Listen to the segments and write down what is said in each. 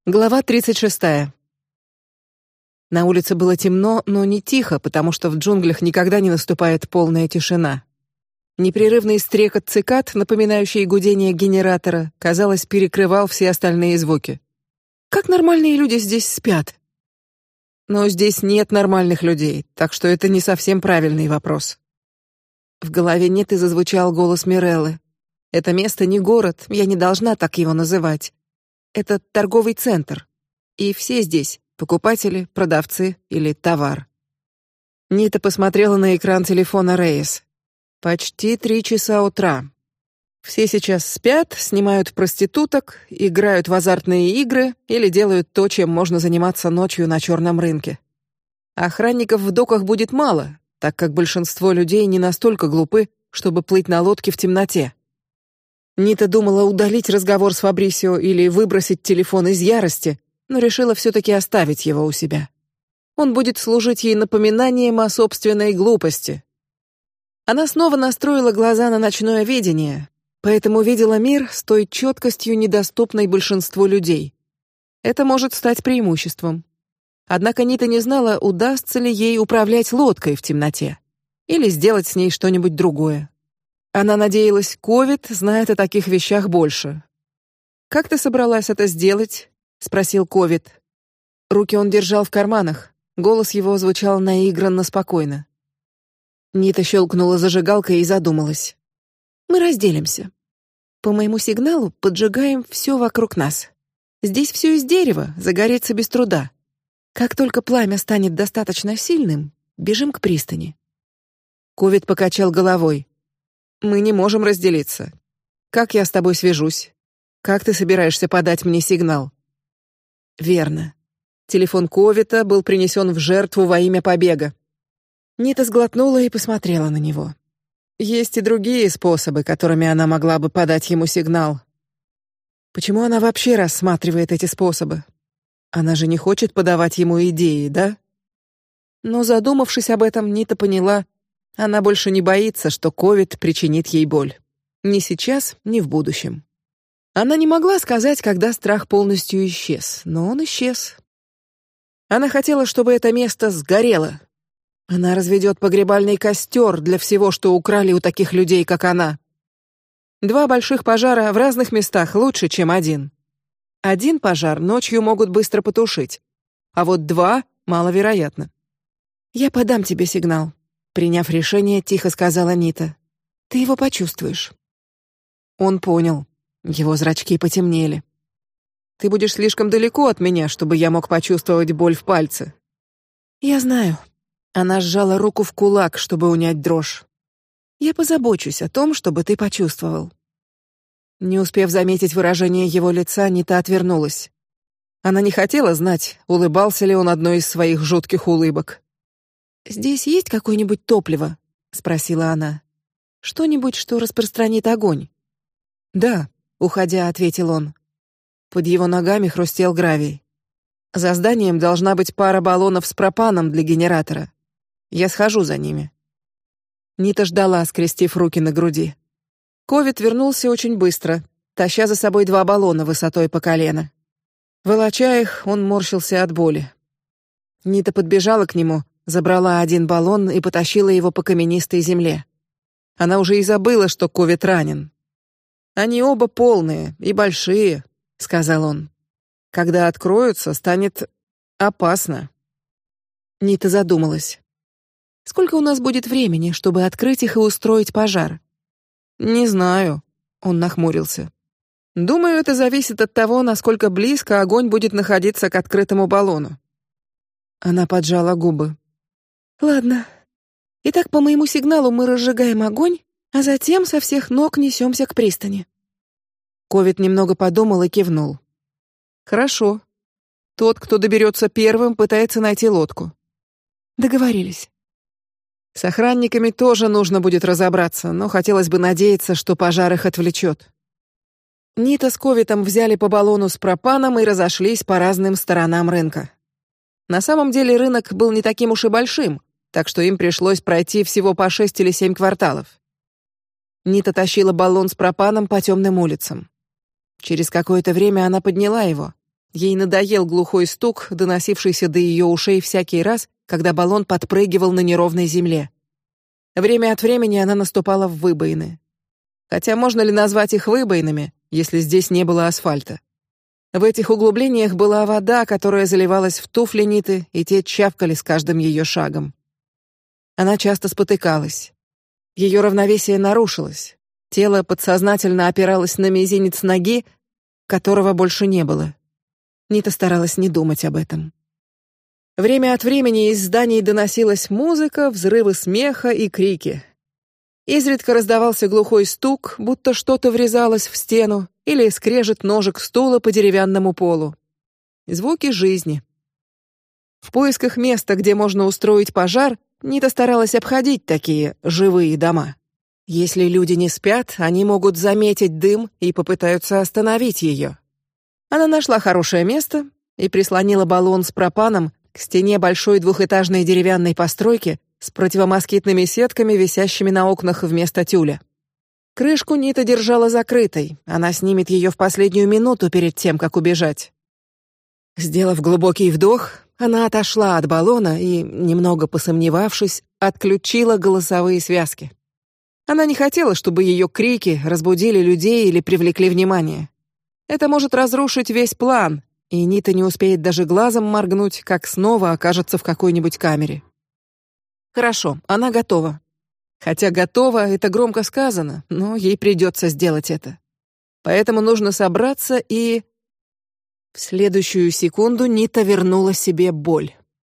Глава 36. На улице было темно, но не тихо, потому что в джунглях никогда не наступает полная тишина. Непрерывный стрекот цикад, напоминающий гудение генератора, казалось, перекрывал все остальные звуки. Как нормальные люди здесь спят? Но здесь нет нормальных людей, так что это не совсем правильный вопрос. В голове Ниты зазвучал голос Миреллы. Это место не город, я не должна так его называть. Это торговый центр, и все здесь покупатели, продавцы или товар. Нита посмотрела на экран телефона Рейс. Почти 3 часа утра. Все сейчас спят, снимают проституток, играют в азартные игры или делают то, чем можно заниматься ночью на черном рынке. Охранников в доках будет мало, так как большинство людей не настолько глупы, чтобы плыть на лодке в темноте. Нита думала удалить разговор с Фабрисио или выбросить телефон из ярости, но решила все-таки оставить его у себя. Он будет служить ей напоминанием о собственной глупости. Она снова настроила глаза на ночное видение, поэтому видела мир с той четкостью, недоступной большинству людей. Это может стать преимуществом. Однако Нита не знала, удастся ли ей управлять лодкой в темноте или сделать с ней что-нибудь другое. Она надеялась, Ковид знает о таких вещах больше. Как ты собралась это сделать? – спросил Ковид. Руки он держал в карманах, голос его звучал наигранно спокойно. Нита щелкнула зажигалкой и задумалась. Мы разделимся. По моему сигналу поджигаем все вокруг нас. Здесь все из дерева, загорится без труда. Как только пламя станет достаточно сильным, бежим к пристани. Ковид покачал головой. Мы не можем разделиться. Как я с тобой свяжусь? Как ты собираешься подать мне сигнал? Верно. Телефон Ковита был принесен в жертву во имя побега. Нита сглотнула и посмотрела на него. Есть и другие способы, которыми она могла бы подать ему сигнал. Почему она вообще рассматривает эти способы? Она же не хочет подавать ему идеи, да? Но задумавшись об этом, Нита поняла, она больше не боится, что Ковид причинит ей боль. Ни сейчас, ни в будущем. Она не могла сказать, когда страх полностью исчез, но он исчез. Она хотела, чтобы это место сгорело. Она разведет погребальный костер для всего, что украли у таких людей, как она. 2 больших пожара в разных местах лучше, чем один. Один пожар ночью могут быстро потушить, а вот 2 маловероятно. Я подам тебе сигнал. Приняв решение, тихо сказала Нита. Ты его почувствуешь. Он понял. Его зрачки потемнели. Ты будешь слишком далеко от меня, чтобы я мог почувствовать боль в пальце. Я знаю. Она сжала руку в кулак, чтобы унять дрожь. Я позабочусь о том, чтобы ты почувствовал. Не успев заметить выражение его лица, Нита отвернулась. Она не хотела знать, улыбался ли он одной из своих жутких улыбок. Здесь есть какое-нибудь топливо? – спросила она. Что-нибудь, что распространит огонь? Да, уходя, ответил он. Под его ногами хрустел гравий. За зданием должна быть пара баллонов с пропаном для генератора. Я схожу за ними. Нита ждала, скрестив руки на груди. Ковид вернулся очень быстро, таща за собой 2 баллона высотой по колено. Волоча их, он морщился от боли. Нита подбежала к нему, забрала 1 баллон и потащила его по каменистой земле. Она уже и забыла, что Ковид ранен. Они оба полные и большие, сказал он. Когда откроются, станет опасно. Нита задумалась. Сколько у нас будет времени, чтобы открыть их и устроить пожар? Не знаю. Он нахмурился. Думаю, это зависит от того, насколько близко огонь будет находиться к открытому баллону. Она поджала губы. Ладно. Итак, по моему сигналу мы разжигаем огонь, а затем со всех ног несемся к пристани. Ковид немного подумал и кивнул. Хорошо. Тот, кто доберется первым, пытается найти лодку. Договорились. С охранниками тоже нужно будет разобраться, но хотелось бы надеяться, что пожар их отвлечет. Нита с Ковитом взяли по баллону с пропаном и разошлись по разным сторонам рынка. На самом деле рынок был не таким уж и большим, так что им пришлось пройти всего по 6 или 7 кварталов. Нита тащила баллон с пропаном по темным улицам. Через какое-то время она подняла его. Ей надоел глухой стук, доносившийся до ее ушей всякий раз, когда баллон подпрыгивал на неровной земле. Время от времени она наступала в выбоины. Хотя можно ли назвать их выбоинами, если здесь не было асфальта? В этих углублениях была вода, которая заливалась в туфли Ниты, и те чавкали с каждым ее шагом. Она часто спотыкалась. Ее равновесие нарушилось. Тело подсознательно опиралось на мизинец ноги, которого больше не было. Нита старалась не думать об этом. Время от времени из зданий доносилась музыка, взрывы смеха и крики. Изредка раздавался глухой стук, будто что-то врезалось в стену, или скрежет ножек стула по деревянному полу. Звуки жизни. В поисках места, где можно устроить пожар, Нита старалась обходить такие живые дома. Если люди не спят, они могут заметить дым и попытаются остановить ее. Она нашла хорошее место и прислонила баллон с пропаном к стене большой двухэтажной деревянной постройки с противомоскитными сетками, висящими на окнах вместо тюля. Крышку Нита держала закрытой. Она снимет ее в последнюю минуту перед тем, как убежать. Сделав глубокий вдох, она отошла от баллона и, немного посомневавшись, отключила голосовые связки. Она не хотела, чтобы ее крики разбудили людей или привлекли внимание. Это может разрушить весь план, и Нита не успеет даже глазом моргнуть, как снова окажется в какой-нибудь камере. Хорошо, она готова. Хотя готова — это громко сказано, но ей придется сделать это. Поэтому нужно собраться и... В следующую секунду Нита вернула себе боль.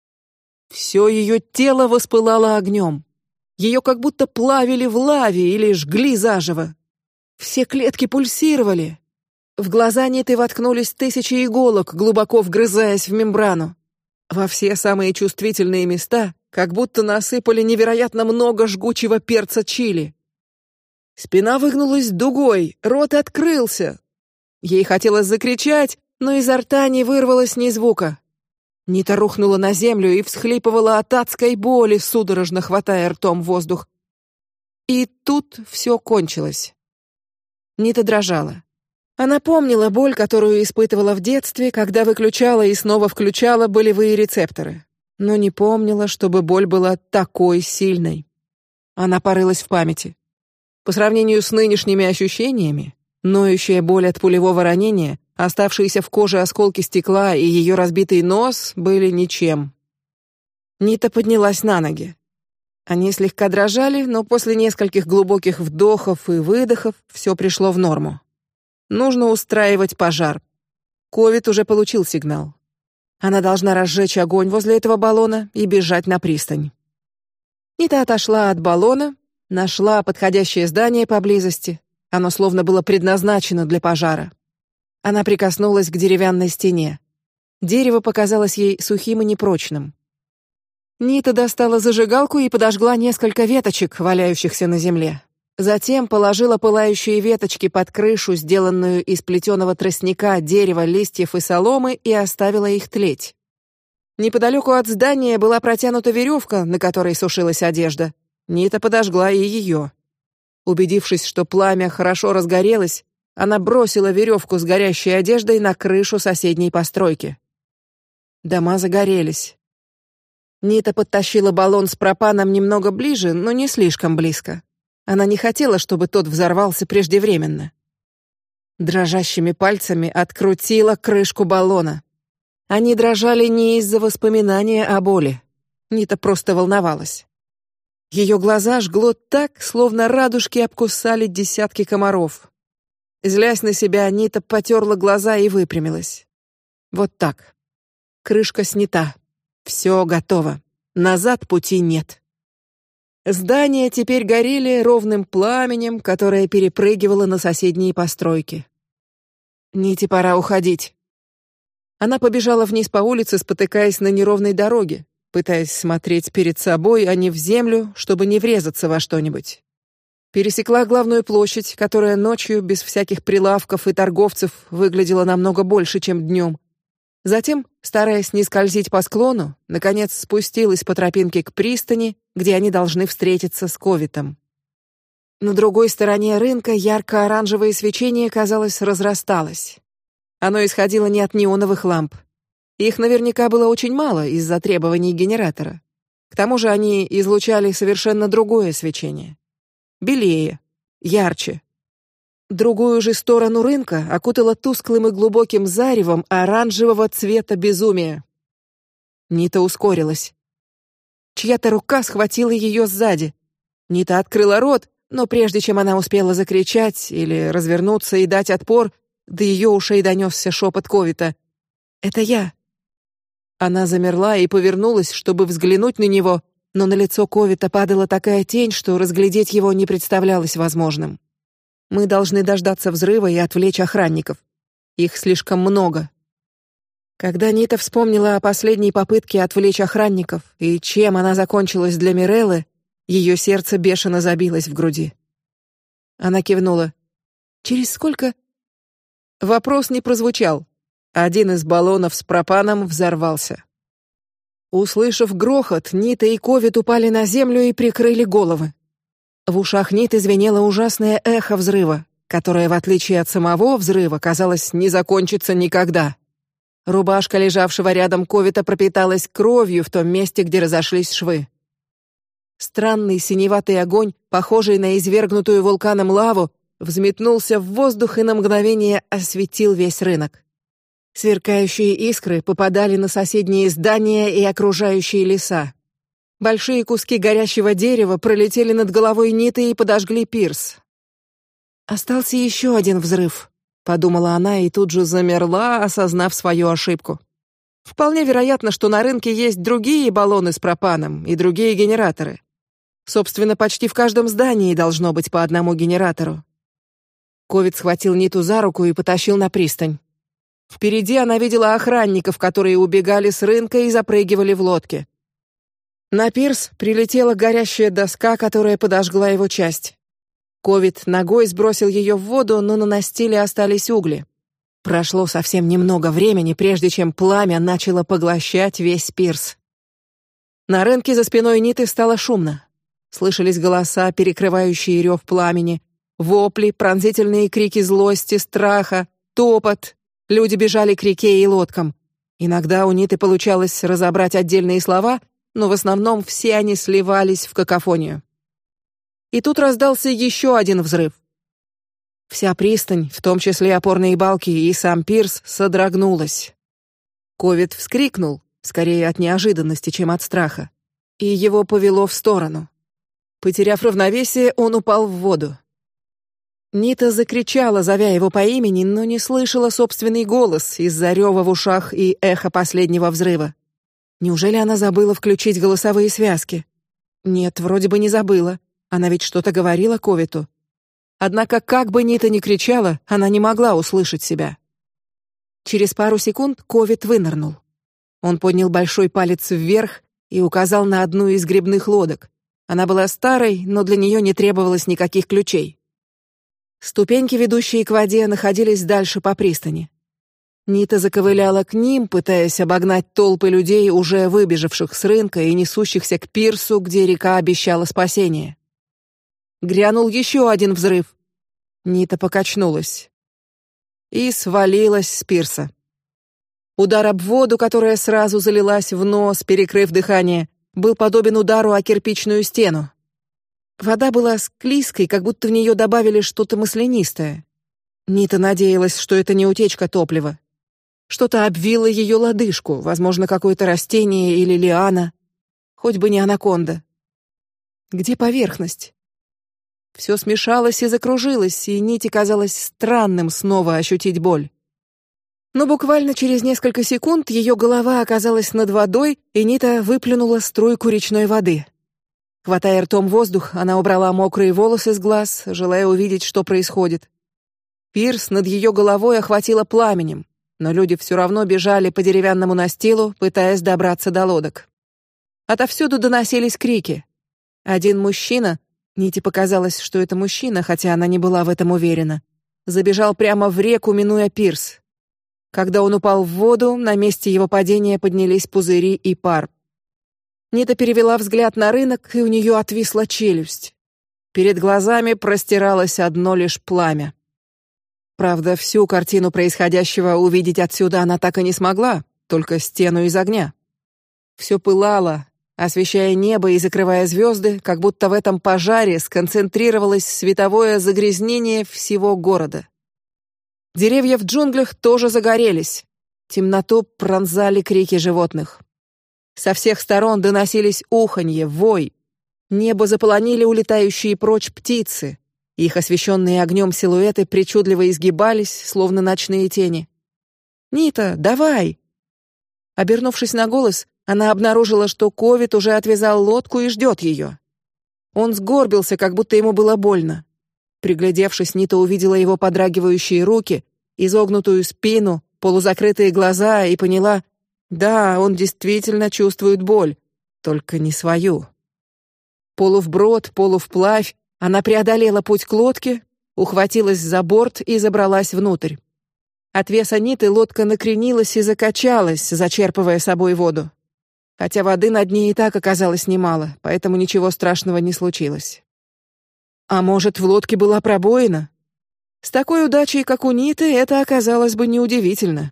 Все ее тело воспылало огнем. Ее как будто плавили в лаве или жгли заживо. Все клетки пульсировали. В глаза Ниты воткнулись тысячи иголок, глубоко вгрызаясь в мембрану. Во все самые чувствительные места как будто насыпали невероятно много жгучего перца чили. Спина выгнулась дугой, рот открылся. Ей хотелось закричать, но изо рта не вырвалось ни звука. Нита рухнула на землю и всхлипывала от адской боли, судорожно хватая ртом воздух. И тут все кончилось. Нита дрожала. Она помнила боль, которую испытывала в детстве, когда выключала и снова включала болевые рецепторы, но не помнила, чтобы боль была такой сильной. Она порылась в памяти. По сравнению с нынешними ощущениями, ноющая боль от пулевого ранения, оставшиеся в коже осколки стекла и ее разбитый нос были ничем. Нита поднялась на ноги. Они слегка дрожали, но после нескольких глубоких вдохов и выдохов все пришло в норму. Нужно устраивать пожар. Ковид уже получил сигнал. Она должна разжечь огонь возле этого баллона и бежать на пристань. Нита отошла от баллона, нашла подходящее здание поблизости. Оно словно было предназначено для пожара. Она прикоснулась к деревянной стене. Дерево показалось ей сухим и непрочным. Нита достала зажигалку и подожгла несколько веточек, валяющихся на земле. Затем положила пылающие веточки под крышу, сделанную из плетеного тростника, дерева, листьев и соломы, и оставила их тлеть. Неподалеку от здания была протянута веревка, на которой сушилась одежда. Нита подожгла и ее. Убедившись, что пламя хорошо разгорелось, она бросила веревку с горящей одеждой на крышу соседней постройки. Дома загорелись. Нита подтащила баллон с пропаном немного ближе, но не слишком близко. Она не хотела, чтобы тот взорвался преждевременно. Дрожащими пальцами открутила крышку баллона. Они дрожали не из-за воспоминания о боли. Нита просто волновалась. Ее глаза жгло так, словно радужки обкусали десятки комаров. Злясь на себя, Нита потерла глаза и выпрямилась. Вот так. Крышка снята. Все готово. Назад пути нет. Здания теперь горели ровным пламенем, которое перепрыгивало на соседние постройки. Ните пора уходить. Она побежала вниз по улице, спотыкаясь на неровной дороге, пытаясь смотреть перед собой, а не в землю, чтобы не врезаться во что-нибудь. Пересекла главную площадь, которая ночью без всяких прилавков и торговцев выглядела намного больше, чем днем. Затем, стараясь не скользить по склону, наконец спустилась по тропинке к пристани, где они должны встретиться с Ковитом. На другой стороне рынка ярко-оранжевое свечение, казалось, разрасталось. Оно исходило не от неоновых ламп. Их наверняка было очень мало из-за требований генератора. К тому же они излучали совершенно другое свечение. Белее, ярче. Другую же сторону рынка окутало тусклым и глубоким заревом оранжевого цвета безумия. Нита ускорилась. Чья-то рука схватила ее сзади. Нита открыла рот, но прежде чем она успела закричать или развернуться и дать отпор, до ее ушей донесся шепот Ковита: «Это я». Она замерла и повернулась, чтобы взглянуть на него, но на лицо Ковита падала такая тень, что разглядеть его не представлялось возможным. Мы должны дождаться взрыва и отвлечь охранников. Их слишком много. Когда Нита вспомнила о последней попытке отвлечь охранников и чем она закончилась для Миреллы, ее сердце бешено забилось в груди. Она кивнула. «Через сколько?» Вопрос не прозвучал. Один из баллонов с пропаном взорвался. Услышав грохот, Нита и Ковид упали на землю и прикрыли головы. В ушах Ниты звенело ужасное эхо взрыва, которое, в отличие от самого взрыва, казалось, не закончится никогда. Рубашка лежавшего рядом Ковита пропиталась кровью в том месте, где разошлись швы. Странный синеватый огонь, похожий на извергнутую вулканом лаву, взметнулся в воздух и на мгновение осветил весь рынок. Сверкающие искры попадали на соседние здания и окружающие леса. Большие куски горящего дерева пролетели над головой Ниты и подожгли пирс. Остался еще один взрыв, подумала она и тут же замерла, осознав свою ошибку. Вполне вероятно, что на рынке есть другие баллоны с пропаном и другие генераторы. Собственно, почти в каждом здании должно быть по одному генератору. Ковид схватил Ниту за руку и потащил на пристань. Впереди она видела охранников, которые убегали с рынка и запрыгивали в лодки. На пирс прилетела горящая доска, которая подожгла его часть. Ковид ногой сбросил ее в воду, но на настиле остались угли. Прошло совсем немного времени, прежде чем пламя начало поглощать весь пирс. На рынке за спиной Ниты стало шумно. Слышались голоса, перекрывающие рев пламени, вопли, пронзительные крики злости, страха, топот. Люди бежали к реке и лодкам. Иногда у Ниты получалось разобрать отдельные слова, но в основном все они сливались в какофонию. И тут раздался еще один взрыв. Вся пристань, в том числе опорные балки и сам пирс, содрогнулась. Ковид вскрикнул, скорее от неожиданности, чем от страха, и его повело в сторону. Потеряв равновесие, он упал в воду. Нита закричала, зовя его по имени, но не слышала собственный голос из-за рева в ушах и эха последнего взрыва. Неужели она забыла включить голосовые связки? Нет, вроде бы не забыла. Она ведь что-то говорила Ковиту. Однако, как бы Нита ни кричала, она не могла услышать себя. Через пару секунд Ковит вынырнул. Он поднял большой палец вверх и указал на одну из гребных лодок. Она была старой, но для нее не требовалось никаких ключей. Ступеньки, ведущие к воде, находились дальше по пристани. Нита заковыляла к ним, пытаясь обогнать толпы людей, уже выбежавших с рынка и несущихся к пирсу, где река обещала спасение. Грянул еще один взрыв. Нита покачнулась и свалилась с пирса. Удар об воду, которая сразу залилась в нос, перекрыв дыхание, был подобен удару о кирпичную стену. Вода была склизкой, как будто в нее добавили что-то маслянистое. Нита надеялась, что это не утечка топлива. Что-то обвило ее лодыжку, возможно, какое-то растение или лиана, хоть бы не анаконда. Где поверхность? Все смешалось и закружилось, и Ните казалось странным снова ощутить боль. Но буквально через несколько секунд ее голова оказалась над водой, и Нита выплюнула струйку речной воды. Хватая ртом воздух, она убрала мокрые волосы с глаз, желая увидеть, что происходит. Пирс над ее головой охватило пламенем, но люди все равно бежали по деревянному настилу, пытаясь добраться до лодок. Отовсюду доносились крики. Один мужчина, Ните показалось, что это мужчина, хотя она не была в этом уверена, забежал прямо в реку, минуя пирс. Когда он упал в воду, на месте его падения поднялись пузыри и пар. Нита перевела взгляд на рынок, и у нее отвисла челюсть. Перед глазами простиралось одно лишь пламя. Правда, всю картину происходящего увидеть отсюда она так и не смогла, только стену из огня. Все пылало, освещая небо и закрывая звезды, как будто в этом пожаре сконцентрировалось световое загрязнение всего города. Деревья в джунглях тоже загорелись. Темноту пронзали крики животных. Со всех сторон доносились уханье, вой. Небо заполонили улетающие прочь птицы. Их освещенные огнем силуэты причудливо изгибались, словно ночные тени. «Нита, давай!» Обернувшись на голос, она обнаружила, что Ковид уже отвязал лодку и ждет ее. Он сгорбился, как будто ему было больно. Приглядевшись, Нита увидела его подрагивающие руки, изогнутую спину, полузакрытые глаза и поняла: да, он действительно чувствует боль, только не свою. Полувброд, полувплавь, она преодолела путь к лодке, ухватилась за борт и забралась внутрь. От веса Ниты лодка накренилась и закачалась, зачерпывая собой воду. Хотя воды на дне и так оказалось немало, поэтому ничего страшного не случилось. А может, в лодке была пробоина? С такой удачей, как у Ниты, это оказалось бы неудивительно.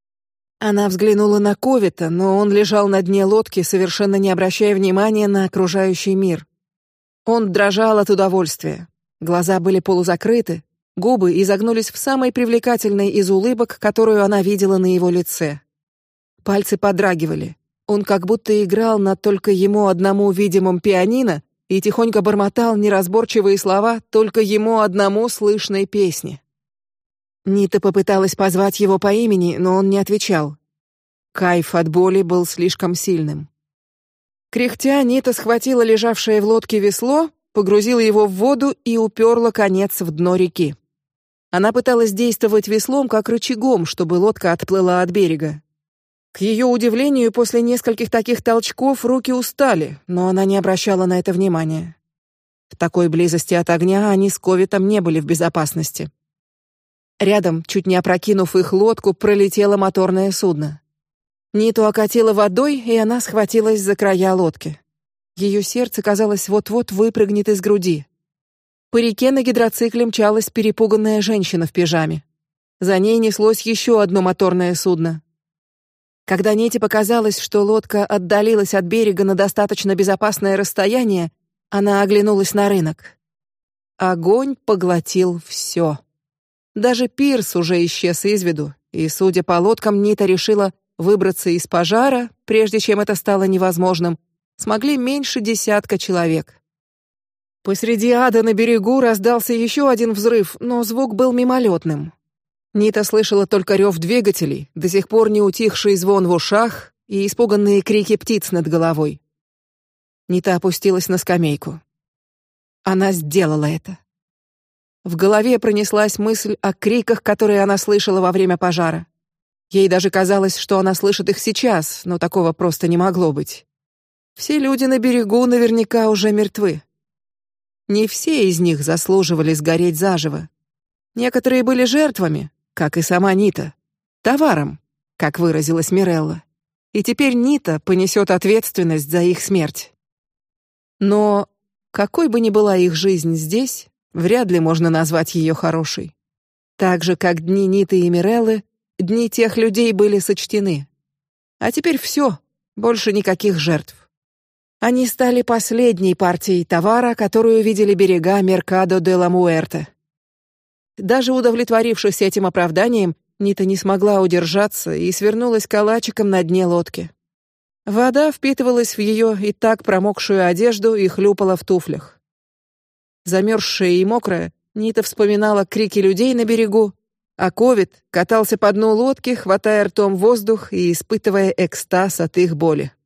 Она взглянула на Ковита, но он лежал на дне лодки, совершенно не обращая внимания на окружающий мир. Он дрожал от удовольствия. Глаза были полузакрыты, губы изогнулись в самой привлекательной из улыбок, которую она видела на его лице. Пальцы подрагивали. Он как будто играл на только ему одному видимом пианино и тихонько бормотал неразборчивые слова только ему одному слышной песни. Нита попыталась позвать его по имени, но он не отвечал. Кайф от боли был слишком сильным. Кряхтя, Нита схватила лежавшее в лодке весло, погрузила его в воду и уперла конец в дно реки. Она пыталась действовать веслом как рычагом, чтобы лодка отплыла от берега. К ее удивлению, после нескольких таких толчков руки устали, но она не обращала на это внимания. В такой близости от огня они с Ковитом не были в безопасности. Рядом, чуть не опрокинув их лодку, пролетело моторное судно. Ниту окатило водой, и она схватилась за края лодки. Ее сердце, казалось, вот-вот выпрыгнет из груди. По реке на гидроцикле мчалась перепуганная женщина в пижаме. За ней неслось еще одно моторное судно. Когда Ните показалось, что лодка отдалилась от берега на достаточно безопасное расстояние, она оглянулась на рынок. Огонь поглотил все. Даже пирс уже исчез из виду, и, судя по лодкам, Нита решила выбраться из пожара, прежде чем это стало невозможным, смогли меньше десятка человек. Посреди ада на берегу раздался еще один взрыв, но звук был мимолетным. Нита слышала только рев двигателей, до сих пор не утихший звон в ушах и испуганные крики птиц над головой. Нита опустилась на скамейку. Она сделала это. В голове пронеслась мысль о криках, которые она слышала во время пожара. Ей даже казалось, что она слышит их сейчас, но такого просто не могло быть. Все люди на берегу наверняка уже мертвы. Не все из них заслуживали сгореть заживо. Некоторые были жертвами, как и сама Нита, товаром, как выразилась Мирелла. И теперь Нита понесет ответственность за их смерть. Но какой бы ни была их жизнь здесь, вряд ли можно назвать ее хорошей. Так же, как дни Ниты и Миреллы, дни тех людей были сочтены. А теперь все, больше никаких жертв. Они стали последней партией товара, которую видели берега Меркадо де ла Муэрте. Даже удовлетворившись этим оправданием, Нита не смогла удержаться и свернулась калачиком на дне лодки. Вода впитывалась в ее и так промокшую одежду и хлюпала в туфлях. Замерзшая и мокрая, Нита вспоминала крики людей на берегу, а Ковид катался по дну лодки, хватая ртом воздух и испытывая экстаз от их боли.